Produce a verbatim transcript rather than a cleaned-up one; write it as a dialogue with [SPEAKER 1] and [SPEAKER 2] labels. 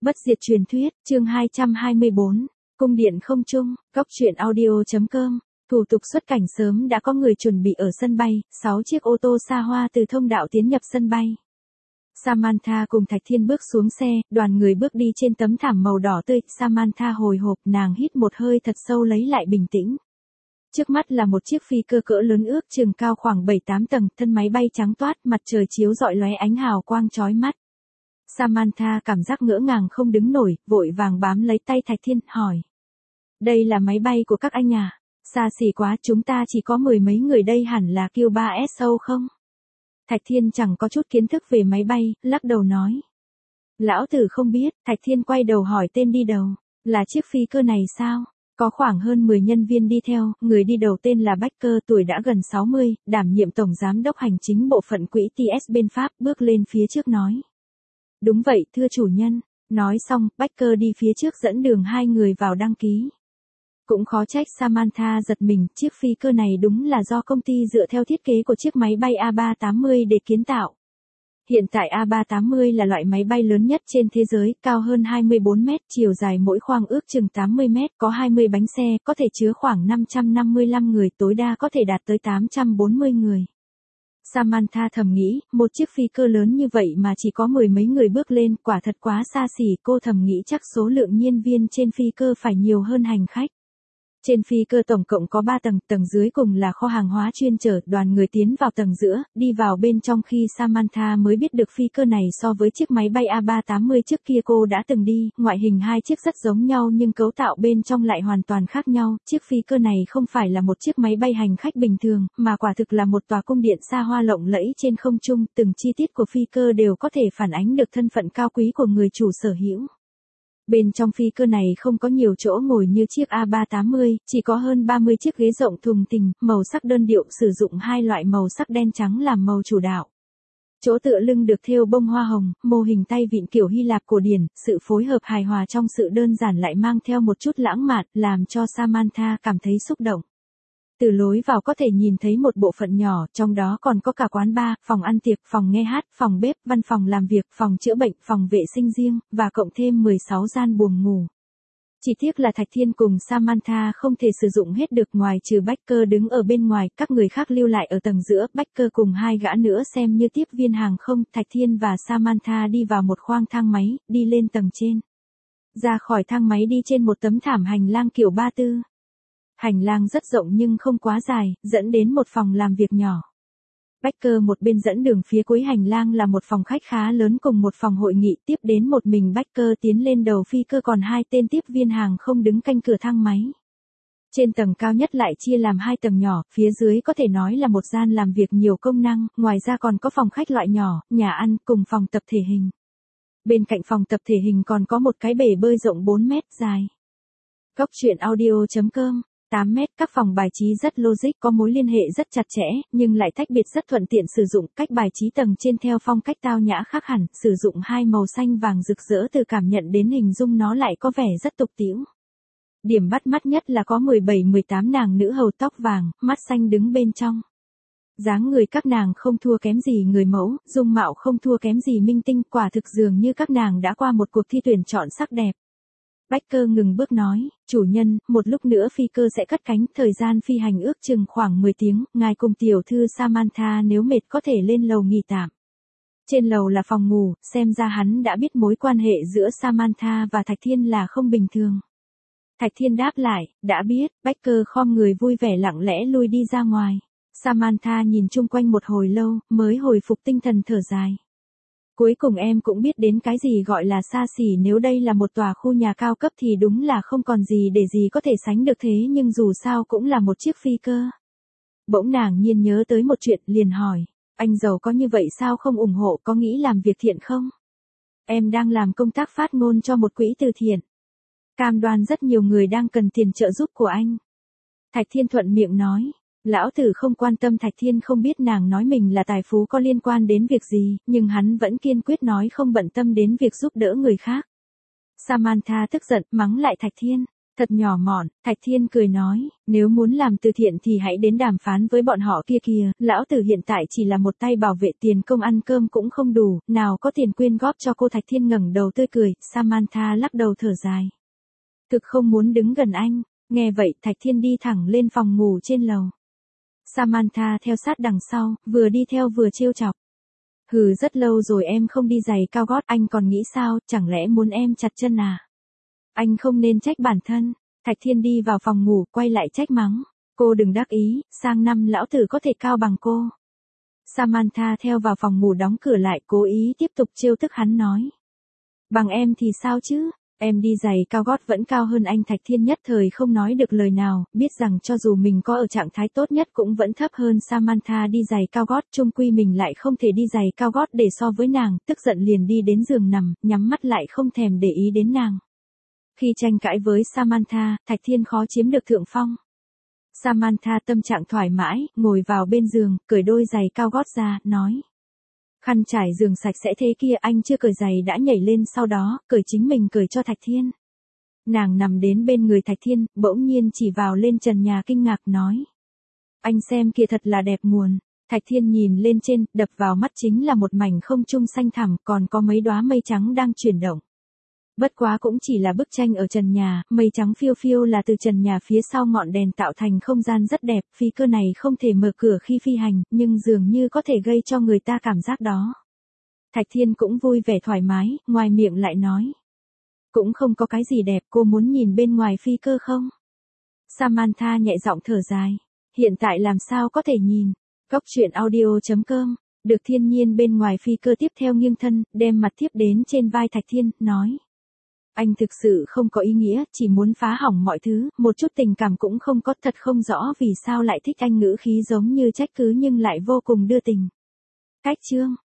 [SPEAKER 1] Bất diệt truyền thuyết, chương hai trăm hai mươi bốn, cung điện không trung, góc truyện audio.com, thủ tục xuất cảnh sớm đã có người chuẩn bị ở sân bay, sáu chiếc ô tô xa hoa từ thông đạo tiến nhập sân bay. Samantha cùng Thạch Thiên bước xuống xe, đoàn người bước đi trên tấm thảm màu đỏ tươi, Samantha hồi hộp, nàng hít một hơi thật sâu lấy lại bình tĩnh. Trước mắt là một chiếc phi cơ cỡ lớn ước chừng cao khoảng bảy tám tầng, thân máy bay trắng toát, mặt trời chiếu rọi lóe ánh hào quang chói mắt. Samantha cảm giác ngỡ ngàng không đứng nổi, vội vàng bám lấy tay Thạch Thiên, hỏi. Đây là máy bay của các anh à? Xa xỉ quá, chúng ta chỉ có mười mấy người đây, hẳn là Q ba S O không? Thạch Thiên chẳng có chút kiến thức về máy bay, lắc đầu nói. Lão tử không biết. Thạch Thiên quay đầu hỏi tên đi đầu. Là chiếc phi cơ này sao? Có khoảng hơn mười nhân viên đi theo, người đi đầu tên là Baker, tuổi đã gần sáu mươi, đảm nhiệm tổng giám đốc hành chính bộ phận quỹ T S bên Pháp, bước lên phía trước nói. Đúng vậy, thưa chủ nhân. Nói xong, Baker đi phía trước dẫn đường hai người vào đăng ký. Cũng khó trách Samantha giật mình, chiếc phi cơ này đúng là do công ty dựa theo thiết kế của chiếc máy bay A ba tám mươi để kiến tạo. Hiện tại A ba tám mươi là loại máy bay lớn nhất trên thế giới, cao hơn hai mươi bốn mét, chiều dài mỗi khoang ước chừng tám mươi mét, có hai mươi bánh xe, có thể chứa khoảng năm trăm năm mươi lăm người, tối đa có thể đạt tới tám trăm bốn mươi người. Samantha thầm nghĩ, một chiếc phi cơ lớn như vậy mà chỉ có mười mấy người bước lên, quả thật quá xa xỉ, cô thầm nghĩ chắc số lượng nhân viên trên phi cơ phải nhiều hơn hành khách. Trên phi cơ tổng cộng có ba tầng, tầng dưới cùng là kho hàng hóa chuyên chở, đoàn người tiến vào tầng giữa, đi vào bên trong khi Samantha mới biết được phi cơ này so với chiếc máy bay A ba tám mươi trước kia cô đã từng đi, ngoại hình hai chiếc rất giống nhau nhưng cấu tạo bên trong lại hoàn toàn khác nhau, chiếc phi cơ này không phải là một chiếc máy bay hành khách bình thường, mà quả thực là một tòa cung điện xa hoa lộng lẫy trên không trung, từng chi tiết của phi cơ đều có thể phản ánh được thân phận cao quý của người chủ sở hữu. Bên trong phi cơ này không có nhiều chỗ ngồi như chiếc A ba tám mươi, chỉ có hơn ba mươi chiếc ghế rộng thùng thình, màu sắc đơn điệu, sử dụng hai loại màu sắc đen trắng làm màu chủ đạo. Chỗ tựa lưng được thêu bông hoa hồng, mô hình tay vịn kiểu Hy Lạp cổ điển, sự phối hợp hài hòa trong sự đơn giản lại mang theo một chút lãng mạn, làm cho Samantha cảm thấy xúc động. Từ lối vào có thể nhìn thấy một bộ phận nhỏ, trong đó còn có cả quán bar, phòng ăn tiệc, phòng nghe hát, phòng bếp, văn phòng làm việc, phòng chữa bệnh, phòng vệ sinh riêng, và cộng thêm mười sáu gian buồng ngủ. Chỉ tiếc là Thạch Thiên cùng Samantha không thể sử dụng hết được, ngoài trừ Baker đứng ở bên ngoài, các người khác lưu lại ở tầng giữa, Baker cùng hai gã nữa xem như tiếp viên hàng không, Thạch Thiên và Samantha đi vào một khoang thang máy, đi lên tầng trên. Ra khỏi thang máy đi trên một tấm thảm hành lang kiểu ba tư. Hành lang rất rộng nhưng không quá dài, dẫn đến một phòng làm việc nhỏ. Baker một bên dẫn đường, phía cuối hành lang là một phòng khách khá lớn cùng một phòng hội nghị, tiếp đến một mình Baker tiến lên đầu phi cơ, còn hai tên tiếp viên hàng không đứng canh cửa thang máy. Trên tầng cao nhất lại chia làm hai tầng nhỏ, phía dưới có thể nói là một gian làm việc nhiều công năng, ngoài ra còn có phòng khách loại nhỏ, nhà ăn cùng phòng tập thể hình. Bên cạnh phòng tập thể hình còn có một cái bể bơi rộng bốn mét dài. Góc truyện audio.com tám mét, các phòng bài trí rất logic, có mối liên hệ rất chặt chẽ, nhưng lại tách biệt rất thuận tiện sử dụng, cách bài trí tầng trên theo phong cách tao nhã khác hẳn, sử dụng hai màu xanh vàng rực rỡ, từ cảm nhận đến hình dung nó lại có vẻ rất tục tĩu. Điểm bắt mắt nhất là có mười bảy mười tám nàng nữ hầu tóc vàng, mắt xanh đứng bên trong. Dáng người các nàng không thua kém gì người mẫu, dung mạo không thua kém gì minh tinh, quả thực dường như các nàng đã qua một cuộc thi tuyển chọn sắc đẹp. Baker ngừng bước nói, chủ nhân, một lúc nữa phi cơ sẽ cất cánh, thời gian phi hành ước chừng khoảng mười tiếng, ngài cùng tiểu thư Samantha nếu mệt có thể lên lầu nghỉ tạm. Trên lầu là phòng ngủ, xem ra hắn đã biết mối quan hệ giữa Samantha và Thạch Thiên là không bình thường. Thạch Thiên đáp lại, đã biết. Baker khom người vui vẻ lặng lẽ lui đi ra ngoài. Samantha nhìn chung quanh một hồi lâu, mới hồi phục tinh thần thở dài. Cuối cùng em cũng biết đến cái gì gọi là xa xỉ, nếu đây là một tòa khu nhà cao cấp thì đúng là không còn gì để gì có thể sánh được, thế nhưng dù sao cũng là một chiếc phi cơ. Bỗng nàng nhiên nhớ tới một chuyện, liền hỏi, anh giàu có như vậy sao không ủng hộ, có nghĩ làm việc thiện không? Em đang làm công tác phát ngôn cho một quỹ từ thiện. Cam đoan rất nhiều người đang cần tiền trợ giúp của anh. Thạch Thiên thuận miệng nói. Lão tử không quan tâm. Thạch Thiên không biết nàng nói mình là tài phú có liên quan đến việc gì, nhưng hắn vẫn kiên quyết nói không bận tâm đến việc giúp đỡ người khác. Samantha tức giận, mắng lại Thạch Thiên. Thật nhỏ mọn, Thạch Thiên cười nói, nếu muốn làm từ thiện thì hãy đến đàm phán với bọn họ kia kìa, lão tử hiện tại chỉ là một tay bảo vệ, tiền công ăn cơm cũng không đủ, nào có tiền quyên góp cho cô. Thạch Thiên ngẩng đầu tươi cười, Samantha lắc đầu thở dài. Thực không muốn đứng gần anh, nghe vậy Thạch Thiên đi thẳng lên phòng ngủ trên lầu. Samantha theo sát đằng sau, vừa đi theo vừa trêu chọc. Hừ, rất lâu rồi em không đi giày cao gót, anh còn nghĩ sao, chẳng lẽ muốn em chặt chân à? Anh không nên trách bản thân. Thạch Thiên đi vào phòng ngủ, quay lại trách mắng. Cô đừng đắc ý, sang năm lão tử có thể cao bằng cô. Samantha theo vào phòng ngủ đóng cửa lại, cố ý tiếp tục trêu tức hắn nói. Bằng em thì sao chứ? Em đi giày cao gót vẫn cao hơn anh. Thạch Thiên nhất thời không nói được lời nào, biết rằng cho dù mình có ở trạng thái tốt nhất cũng vẫn thấp hơn Samantha đi giày cao gót, chung quy mình lại không thể đi giày cao gót để so với nàng, tức giận liền đi đến giường nằm, nhắm mắt lại không thèm để ý đến nàng. Khi tranh cãi với Samantha, Thạch Thiên khó chiếm được thượng phong. Samantha tâm trạng thoải mái, ngồi vào bên giường, cởi đôi giày cao gót ra, nói. Khăn trải giường sạch sẽ thế kia, anh chưa cởi giày đã nhảy lên, sau đó, cởi chính mình cởi cho Thạch Thiên. Nàng nằm đến bên người Thạch Thiên, bỗng nhiên chỉ vào lên trần nhà kinh ngạc nói. Anh xem kìa, thật là đẹp muồn. Thạch Thiên nhìn lên trên, đập vào mắt chính là một mảnh không trung xanh thẳm, còn có mấy đóa mây trắng đang chuyển động. Bất quá cũng chỉ là bức tranh ở trần nhà, mây trắng phiêu phiêu là từ trần nhà phía sau ngọn đèn tạo thành không gian rất đẹp, phi cơ này không thể mở cửa khi phi hành, nhưng dường như có thể gây cho người ta cảm giác đó. Thạch Thiên cũng vui vẻ thoải mái, ngoài miệng lại nói. Cũng không có cái gì đẹp, cô muốn nhìn bên ngoài phi cơ không? Samantha nhẹ giọng thở dài. Hiện tại làm sao có thể nhìn? Góc truyện audio chấm com. Được Thiên Nhiên bên ngoài phi cơ tiếp theo nghiêng thân, đem mặt tiếp đến trên vai Thạch Thiên, nói. Anh thực sự không có ý nghĩa, chỉ muốn phá hỏng mọi thứ, một chút tình cảm cũng không có, thật không rõ vì sao lại thích anh. Ngữ khí giống như trách cứ nhưng lại vô cùng đưa tình. Cách chương.